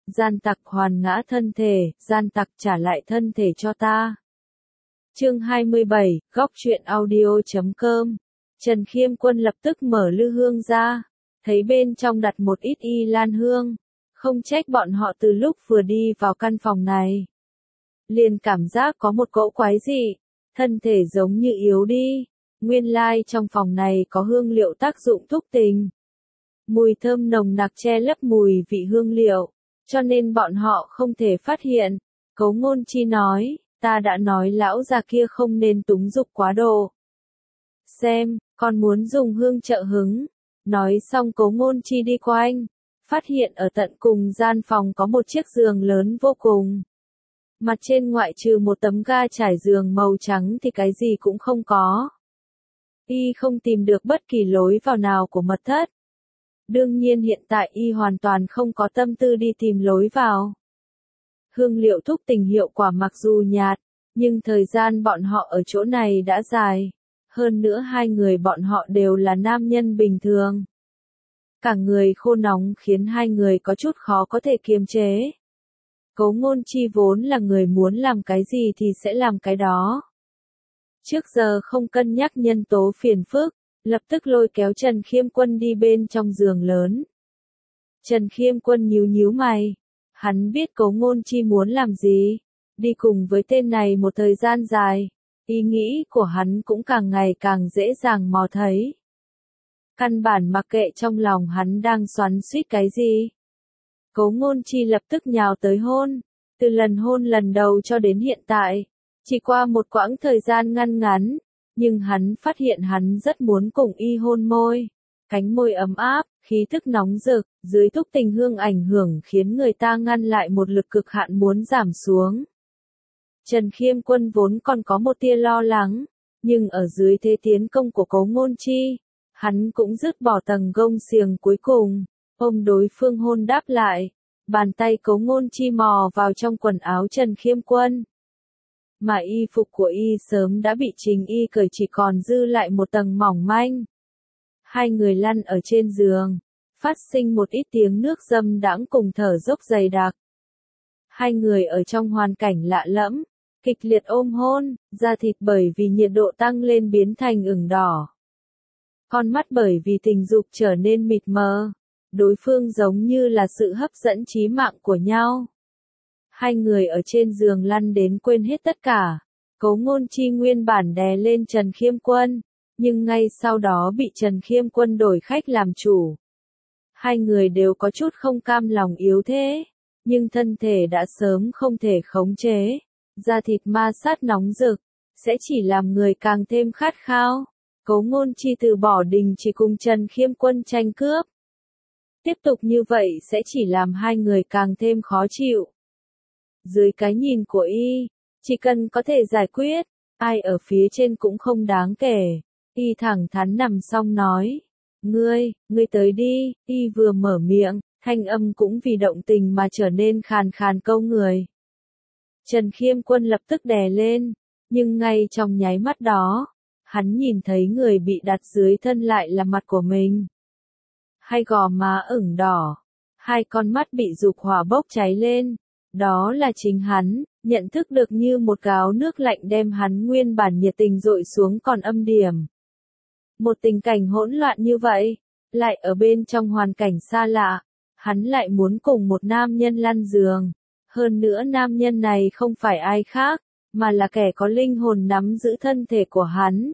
gian tặc hoàn ngã thân thể, gian tặc trả lại thân thể cho ta. Chương 27, góc truyện audio.com. Trần Khiêm Quân lập tức mở lư hương ra, thấy bên trong đặt một ít y lan hương, không trách bọn họ từ lúc vừa đi vào căn phòng này. Liền cảm giác có một cỗ quái dị, thân thể giống như yếu đi, nguyên lai trong phòng này có hương liệu tác dụng thúc tình. Mùi thơm nồng nặc che lấp mùi vị hương liệu, cho nên bọn họ không thể phát hiện. Cấu Ngôn Chi nói, ta đã nói lão già kia không nên túng dục quá độ. Xem, con muốn dùng hương trợ hứng. Nói xong Cấu Ngôn Chi đi quanh, phát hiện ở tận cùng gian phòng có một chiếc giường lớn vô cùng. Mặt trên ngoại trừ một tấm ga trải giường màu trắng thì cái gì cũng không có. Y không tìm được bất kỳ lối vào nào của mật thất. Đương nhiên hiện tại y hoàn toàn không có tâm tư đi tìm lối vào. Hương liệu thúc tình hiệu quả mặc dù nhạt, nhưng thời gian bọn họ ở chỗ này đã dài. Hơn nữa hai người bọn họ đều là nam nhân bình thường. Cả người khô nóng khiến hai người có chút khó có thể kiềm chế. Cấu Ngôn Chi vốn là người muốn làm cái gì thì sẽ làm cái đó. Trước giờ không cân nhắc nhân tố phiền phức, lập tức lôi kéo Trần Khiêm Quân đi bên trong giường lớn. Trần Khiêm Quân nhíu nhíu mày. Hắn biết Cấu Ngôn Chi muốn làm gì. Đi cùng với tên này một thời gian dài, ý nghĩ của hắn cũng càng ngày càng dễ dàng mò thấy. Căn bản mặc kệ trong lòng hắn đang xoắn xuýt cái gì. Cấu Ngôn Chi lập tức nhào tới hôn. Từ lần hôn lần đầu cho đến hiện tại, chỉ qua một quãng thời gian ngăn ngắn, nhưng hắn phát hiện hắn rất muốn cùng y hôn môi. Cánh môi ấm áp, khí thức nóng rực, dưới thúc tình hương ảnh hưởng khiến người ta ngăn lại một lực cực hạn muốn giảm xuống. Trần Khiêm Quân vốn còn có một tia lo lắng, nhưng ở dưới thế tiến công của Cấu Ngôn Chi, hắn cũng dứt bỏ tầng gông xiềng cuối cùng, ôm đối phương hôn đáp lại. Bàn tay Cấu Ngôn Chi mò vào trong quần áo Trần Khiêm Quân. Mà y phục của y sớm đã bị chính y cởi, chỉ còn dư lại một tầng mỏng manh. Hai người lăn ở trên giường, phát sinh một ít tiếng nước dâm đãng cùng thở dốc dày đặc. Hai người ở trong hoàn cảnh lạ lẫm, kịch liệt ôm hôn, da thịt bởi vì nhiệt độ tăng lên biến thành ửng đỏ. Con mắt bởi vì tình dục trở nên mịt mờ. Đối phương giống như là sự hấp dẫn chí mạng của nhau. Hai người ở trên giường lăn đến quên hết tất cả. Cấu Ngôn Chi nguyên bản đè lên Trần Khiêm Quân, nhưng ngay sau đó bị Trần Khiêm Quân đổi khách làm chủ. Hai người đều có chút không cam lòng yếu thế, nhưng thân thể đã sớm không thể khống chế. Da thịt ma sát nóng rực, sẽ chỉ làm người càng thêm khát khao. Cấu Ngôn Chi từ bỏ đình chỉ cùng Trần Khiêm Quân tranh cướp. Tiếp tục như vậy sẽ chỉ làm hai người càng thêm khó chịu. Dưới cái nhìn của y, chỉ cần có thể giải quyết, ai ở phía trên cũng không đáng kể. Y thẳng thắn nằm xong nói, ngươi tới đi. Y vừa mở miệng, thanh âm cũng vì động tình mà trở nên khàn khàn câu người. Trần Khiêm Quân lập tức đè lên, nhưng ngay trong nháy mắt đó, hắn nhìn thấy người bị đặt dưới thân lại là mặt của mình. Hai gò má ửng đỏ, hai con mắt bị dục hỏa bốc cháy lên, đó là chính hắn, nhận thức được như một gáo nước lạnh đem hắn nguyên bản nhiệt tình dội xuống còn âm điểm. Một tình cảnh hỗn loạn như vậy, lại ở bên trong hoàn cảnh xa lạ, hắn lại muốn cùng một nam nhân lăn giường, hơn nữa nam nhân này không phải ai khác, mà là kẻ có linh hồn nắm giữ thân thể của hắn.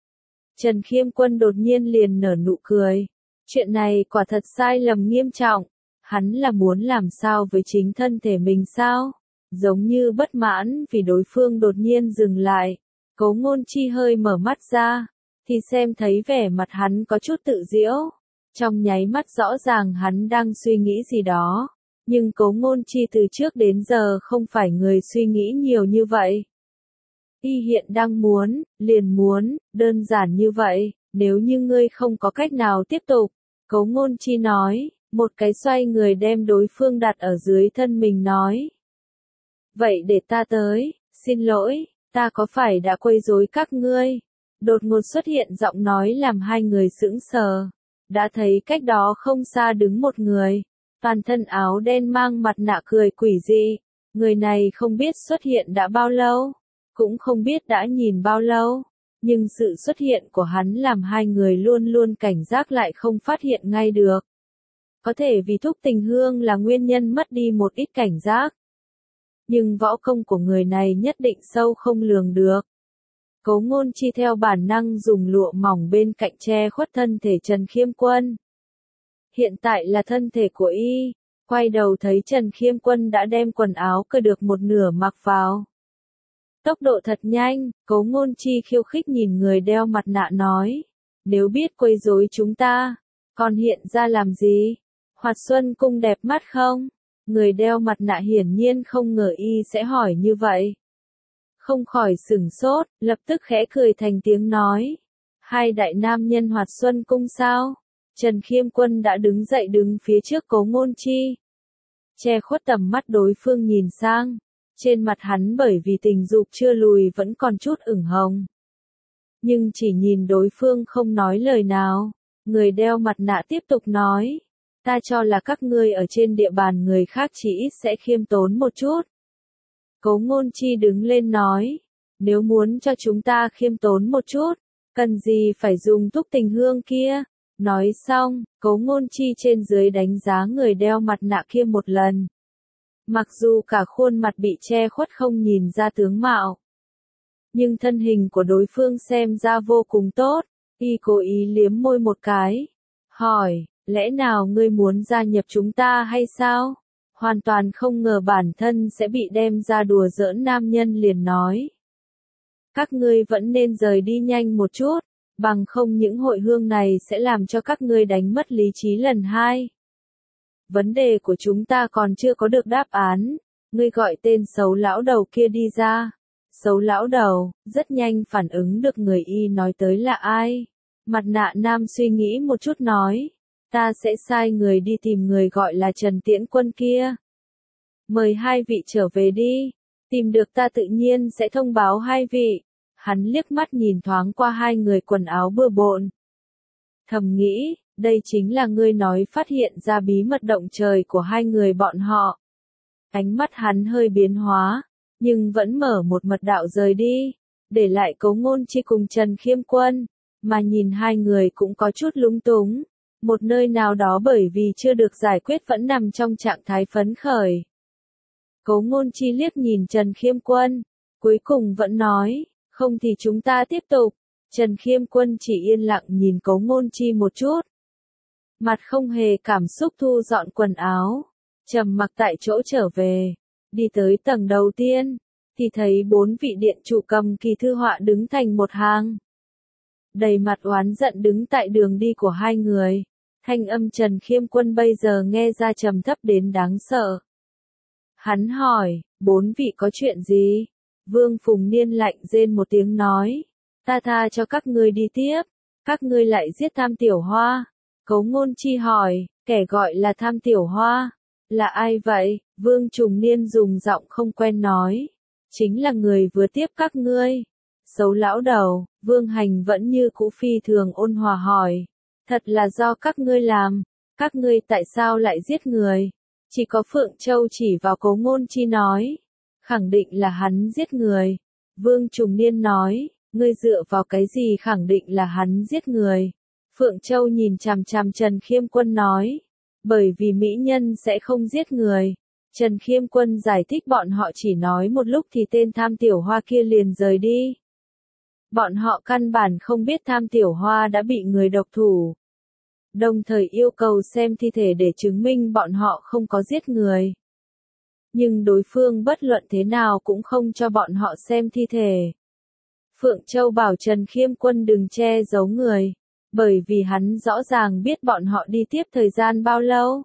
Trần Khiêm Quân đột nhiên liền nở nụ cười. Chuyện này quả thật sai lầm nghiêm trọng. Hắn là muốn làm sao với chính thân thể mình sao? Giống như bất mãn vì đối phương đột nhiên dừng lại. Cấu Ngôn Chi hơi mở mắt ra, thì xem thấy vẻ mặt hắn có chút tự giễu. Trong nháy mắt rõ ràng hắn đang suy nghĩ gì đó. Nhưng Cấu Ngôn Chi từ trước đến giờ không phải người suy nghĩ nhiều như vậy. Y hiện đang muốn, liền muốn, đơn giản như vậy, nếu như ngươi không có cách nào tiếp tục. Cấu Ngôn Chi nói, một cái xoay người đem đối phương đặt ở dưới thân mình nói. Vậy để ta tới, xin lỗi, ta có phải đã quấy rối các ngươi? Đột ngột xuất hiện giọng nói làm hai người sững sờ. Đã thấy cách đó không xa đứng một người, toàn thân áo đen mang mặt nạ cười quỷ dị. Người này không biết xuất hiện đã bao lâu, cũng không biết đã nhìn bao lâu, nhưng sự xuất hiện của hắn làm hai người luôn luôn cảnh giác lại không phát hiện ngay được. Có thể vì Thúc Tình Hương là nguyên nhân mất đi một ít cảnh giác. Nhưng võ công của người này nhất định sâu không lường được. Cố Ngôn Chi theo bản năng dùng lụa mỏng bên cạnh che khuất thân thể Trần Khiêm Quân. Hiện tại là thân thể của y, quay đầu thấy Trần Khiêm Quân đã đem quần áo cởi được một nửa mặc vào. Tốc độ thật nhanh, Cố Ngôn Chi khiêu khích nhìn người đeo mặt nạ nói. Nếu biết quấy rối chúng ta, còn hiện ra làm gì? Hoạt Xuân Cung đẹp mắt không? Người đeo mặt nạ hiển nhiên không ngờ y sẽ hỏi như vậy. Không khỏi sửng sốt, lập tức khẽ cười thành tiếng nói. Hai đại nam nhân Hoạt Xuân Cung sao? Trần Khiêm Quân đã đứng dậy đứng phía trước Cố Ngôn Chi. Che khuất tầm mắt đối phương nhìn sang. Trên mặt hắn bởi vì tình dục chưa lùi vẫn còn chút ửng hồng. Nhưng chỉ nhìn đối phương không nói lời nào. Người đeo mặt nạ tiếp tục nói. Ta cho là các ngươi ở trên địa bàn người khác chỉ ít sẽ khiêm tốn một chút. Cố Ngôn Chi đứng lên nói. Nếu muốn cho chúng ta khiêm tốn một chút, cần gì phải dùng Thúc Tình Hương kia. Nói xong, Cố Ngôn Chi trên dưới đánh giá người đeo mặt nạ kia một lần. Mặc dù cả khuôn mặt bị che khuất không nhìn ra tướng mạo, nhưng thân hình của đối phương xem ra vô cùng tốt. Y cố ý liếm môi một cái, hỏi, lẽ nào ngươi muốn gia nhập chúng ta hay sao? Hoàn toàn không ngờ bản thân sẽ bị đem ra đùa giỡn, nam nhân liền nói. Các ngươi vẫn nên rời đi nhanh một chút, bằng không những hội hương này sẽ làm cho các ngươi đánh mất lý trí lần hai. Vấn đề của chúng ta còn chưa có được đáp án, ngươi gọi tên xấu lão đầu kia đi ra. Xấu lão đầu, rất nhanh phản ứng được người y nói tới là ai. Mặt nạ nam suy nghĩ một chút nói, ta sẽ sai người đi tìm người gọi là Trần Tiễn Quân kia. Mời hai vị trở về đi, tìm được ta tự nhiên sẽ thông báo hai vị. Hắn liếc mắt nhìn thoáng qua hai người quần áo bừa bộn. Thầm nghĩ, đây chính là ngươi nói phát hiện ra bí mật động trời của hai người bọn họ. Ánh mắt hắn hơi biến hóa, nhưng vẫn mở một mật đạo rời đi, để lại Cố Ngôn Chi cùng Trần Khiêm Quân, mà nhìn hai người cũng có chút lúng túng. Một nơi nào đó bởi vì chưa được giải quyết vẫn nằm trong trạng thái phấn khởi. Cố Ngôn Chi liếc nhìn Trần Khiêm Quân, cuối cùng vẫn nói, không thì chúng ta tiếp tục. Trần Khiêm Quân chỉ yên lặng nhìn Cố Ngôn Chi một chút. Mặt không hề cảm xúc thu dọn quần áo, trầm mặc tại chỗ trở về. Đi tới tầng đầu tiên, thì thấy 4 vị điện chủ cầm kỳ thư họa đứng thành một hàng. Đầy mặt oán giận đứng tại đường đi của hai người. Thanh âm Trần Khiêm Quân bây giờ nghe ra trầm thấp đến đáng sợ. Hắn hỏi, 4 vị có chuyện gì? Vương Phùng Niên lạnh rên một tiếng nói, ta tha cho các ngươi đi tiếp, các ngươi lại giết Tham Tiểu Hoa. Cố Ngôn Chi hỏi, kẻ gọi là Tham Tiểu Hoa, là ai vậy? Vương Trùng Niên dùng giọng không quen nói, chính là người vừa tiếp các ngươi. Xấu lão đầu, Vương Hành vẫn như cũ phi thường ôn hòa hỏi, thật là do các ngươi làm, các ngươi tại sao lại giết người? Chỉ có Phượng Châu chỉ vào Cố Ngôn Chi nói, khẳng định là hắn giết người. Vương Trùng Niên nói, ngươi dựa vào cái gì khẳng định là hắn giết người? Phượng Châu nhìn chằm chằm Trần Khiêm Quân nói, bởi vì mỹ nhân sẽ không giết người. Trần Khiêm Quân giải thích bọn họ chỉ nói một lúc thì tên Tham Tiểu Hoa kia liền rời đi. Bọn họ căn bản không biết Tham Tiểu Hoa đã bị người độc thủ. Đồng thời yêu cầu xem thi thể để chứng minh bọn họ không có giết người. Nhưng đối phương bất luận thế nào cũng không cho bọn họ xem thi thể. Phượng Châu bảo Trần Khiêm Quân đừng che giấu người, bởi vì hắn rõ ràng biết bọn họ đi tiếp thời gian bao lâu.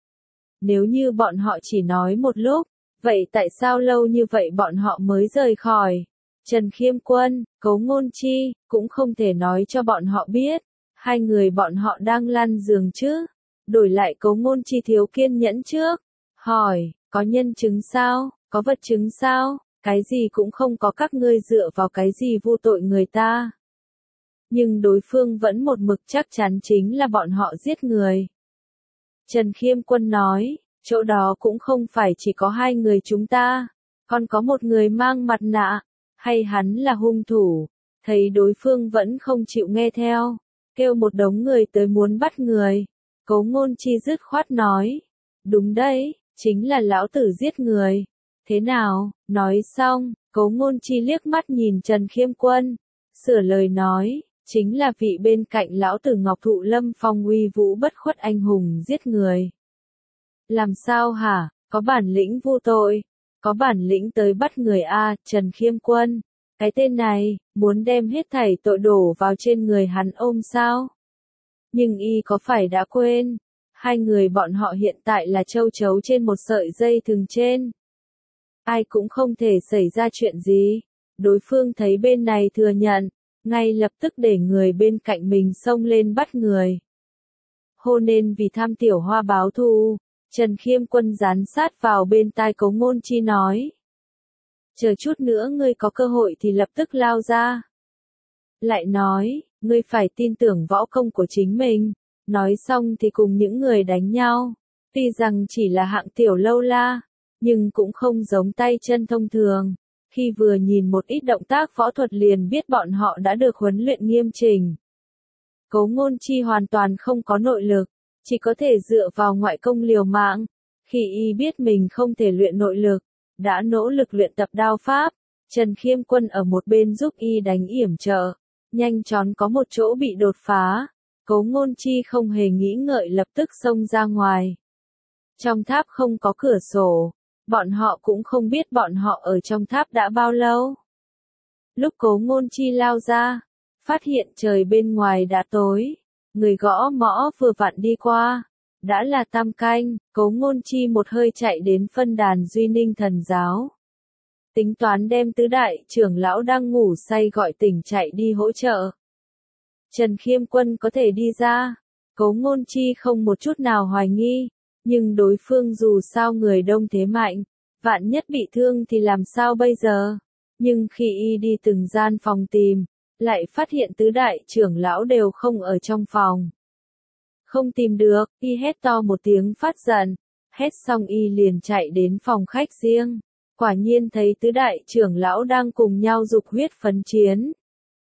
Nếu như bọn họ chỉ nói một lúc, vậy tại sao lâu như vậy bọn họ mới rời khỏi? Trần Khiêm Quân, Cố Ngôn Chi, cũng không thể nói cho bọn họ biết, hai người bọn họ đang lăn giường chứ. Đổi lại Cố Ngôn Chi thiếu kiên nhẫn trước, hỏi, có nhân chứng sao, có vật chứng sao, cái gì cũng không có, các ngươi dựa vào cái gì vu tội người ta. Nhưng đối phương vẫn một mực chắc chắn chính là bọn họ giết người. Trần Khiêm Quân nói, chỗ đó cũng không phải chỉ có hai người chúng ta, còn có một người mang mặt nạ, hay hắn là hung thủ. Thấy đối phương vẫn không chịu nghe theo, kêu một đống người tới muốn bắt người. Cố Ngôn Chi dứt khoát nói, đúng đấy, chính là lão tử giết người. Thế nào? Nói xong, Cố Ngôn Chi liếc mắt nhìn Trần Khiêm Quân, sửa lời nói, chính là vị bên cạnh lão tử Ngọc Thụ Lâm Phong uy vũ bất khuất anh hùng giết người. Làm sao hả? Có bản lĩnh vu tội, có bản lĩnh tới bắt người a, Trần Khiêm Quân. Cái tên này, muốn đem hết thảy tội đổ vào trên người hắn ôm sao? Nhưng y có phải đã quên, hai người bọn họ hiện tại là châu chấu trên một sợi dây thừng trên. Ai cũng không thể xảy ra chuyện gì. Đối phương thấy bên này thừa nhận, ngay lập tức để người bên cạnh mình xông lên bắt người. Hô nên vì tham tiểu hoa báo thù, Trần Khiêm Quân dán sát vào bên tai Cố Ngôn Chi nói. Chờ chút nữa ngươi có cơ hội thì lập tức lao ra. Lại nói, ngươi phải tin tưởng võ công của chính mình. Nói xong thì cùng những người đánh nhau. Tuy rằng chỉ là hạng tiểu lâu la, nhưng cũng không giống tay chân thông thường. Khi vừa nhìn một ít động tác võ thuật liền biết bọn họ đã được huấn luyện nghiêm chỉnh. Cố Ngôn Chi hoàn toàn không có nội lực, chỉ có thể dựa vào ngoại công liều mạng. Khi y biết mình không thể luyện nội lực, đã nỗ lực luyện tập đao pháp, Trần Khiêm Quân ở một bên giúp y đánh yểm trợ, nhanh chóng có một chỗ bị đột phá. Cố Ngôn Chi không hề nghĩ ngợi lập tức xông ra ngoài. Trong tháp không có cửa sổ, bọn họ cũng không biết bọn họ ở trong tháp đã bao lâu. Lúc Cố Ngôn Chi lao ra, phát hiện trời bên ngoài đã tối, người gõ mõ vừa vặn đi qua. Đã là tam canh, Cố Ngôn Chi một hơi chạy đến phân đàn Duy Ninh Thần Giáo. Tính toán đem tứ đại trưởng lão đang ngủ say gọi tỉnh chạy đi hỗ trợ. Trần Khiêm Quân có thể đi ra, Cố Ngôn Chi không một chút nào hoài nghi, nhưng đối phương dù sao người đông thế mạnh, vạn nhất bị thương thì làm sao bây giờ? Nhưng khi y đi từng gian phòng tìm, lại phát hiện tứ đại trưởng lão đều không ở trong phòng. Không tìm được, y hét to một tiếng phát giận, hét xong y liền chạy đến phòng khách riêng, quả nhiên thấy tứ đại trưởng lão đang cùng nhau dục huyết phấn chiến.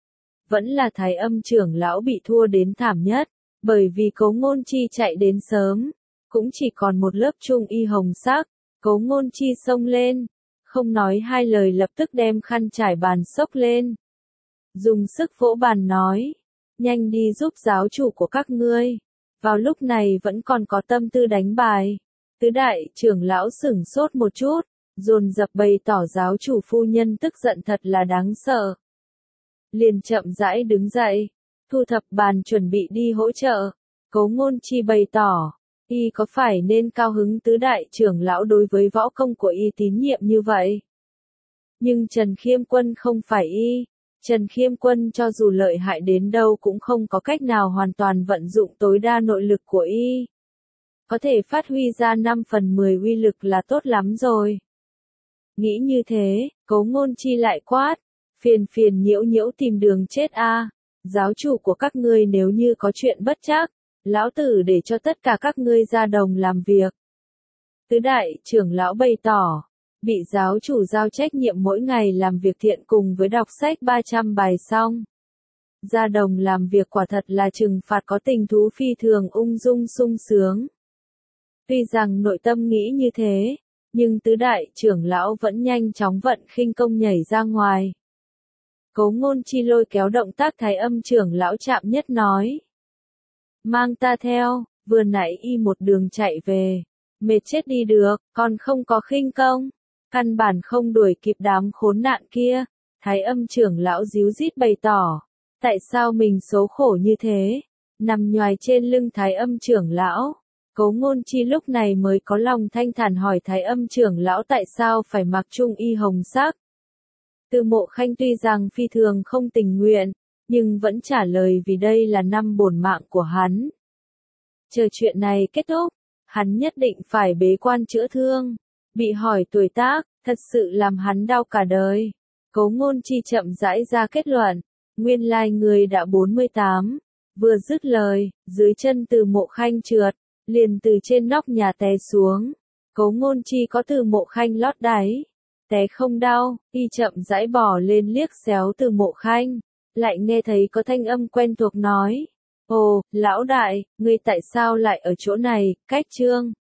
Vẫn là Thái Âm trưởng lão bị thua đến thảm nhất, bởi vì Cố Ngôn Chi chạy đến sớm, cũng chỉ còn một lớp trung y hồng sắc. Cố Ngôn Chi xông lên, không nói hai lời lập tức đem khăn trải bàn xốc lên. Dùng sức vỗ bàn nói, nhanh đi giúp giáo chủ của các ngươi. Vào lúc này vẫn còn có tâm tư đánh bài. Tứ đại trưởng lão sửng sốt một chút, dồn dập bày tỏ giáo chủ phu nhân tức giận thật là đáng sợ. Liền chậm rãi đứng dậy, thu thập bàn chuẩn bị đi hỗ trợ. Cố Ngôn Chi bày tỏ, y có phải nên cao hứng tứ đại trưởng lão đối với võ công của y tín nhiệm như vậy? Nhưng Trần Khiêm Quân không phải y. Trần Khiêm Quân cho dù lợi hại đến đâu cũng không có cách nào hoàn toàn vận dụng tối đa nội lực của y. Có thể phát huy ra 5 phần 10 uy lực là tốt lắm rồi. Nghĩ như thế, Cố Ngôn Chi lại quát, phiền nhiễu nhiễu tìm đường chết a. Giáo chủ của các ngươi nếu như có chuyện bất trắc, lão tử để cho tất cả các ngươi ra đồng làm việc. Tứ đại trưởng lão bày tỏ, bị giáo chủ giao trách nhiệm mỗi ngày làm việc thiện cùng với đọc sách 300 bài xong. Ra đồng làm việc quả thật là trừng phạt có tình thú phi thường ung dung sung sướng. Tuy rằng nội tâm nghĩ như thế, nhưng tứ đại trưởng lão vẫn nhanh chóng vận khinh công nhảy ra ngoài. Cố Ngôn Chi lôi kéo động tác Thái Âm trưởng lão chạm nhất nói. Mang ta theo, vừa nãy y một đường chạy về. Mệt chết đi được, còn không có khinh công. Căn bản không đuổi kịp đám khốn nạn kia. Thái Âm trưởng lão díu dít bày tỏ. Tại sao mình số khổ như thế? Nằm nhoài trên lưng Thái Âm trưởng lão. Cố Ngôn Chi lúc này mới có lòng thanh thản hỏi Thái Âm trưởng lão tại sao phải mặc trung y hồng sắc. Từ Mộ Khanh tuy rằng phi thường không tình nguyện, nhưng vẫn trả lời vì đây là năm bổn mạng của hắn. Chờ chuyện này kết thúc, hắn nhất định phải bế quan chữa thương. Bị hỏi tuổi tác, thật sự làm hắn đau cả đời. Cố Ngôn Chi chậm rãi ra kết luận, nguyên lai người đã 48. Vừa dứt lời, dưới chân Từ Mộ Khanh trượt, liền từ trên nóc nhà té xuống. Cố Ngôn Chi có Từ Mộ Khanh lót đáy, té không đau, y chậm rãi bò lên liếc xéo Từ Mộ Khanh, lại nghe thấy có thanh âm quen thuộc nói: "Ồ, lão đại, ngươi tại sao lại ở chỗ này?" Cách Chương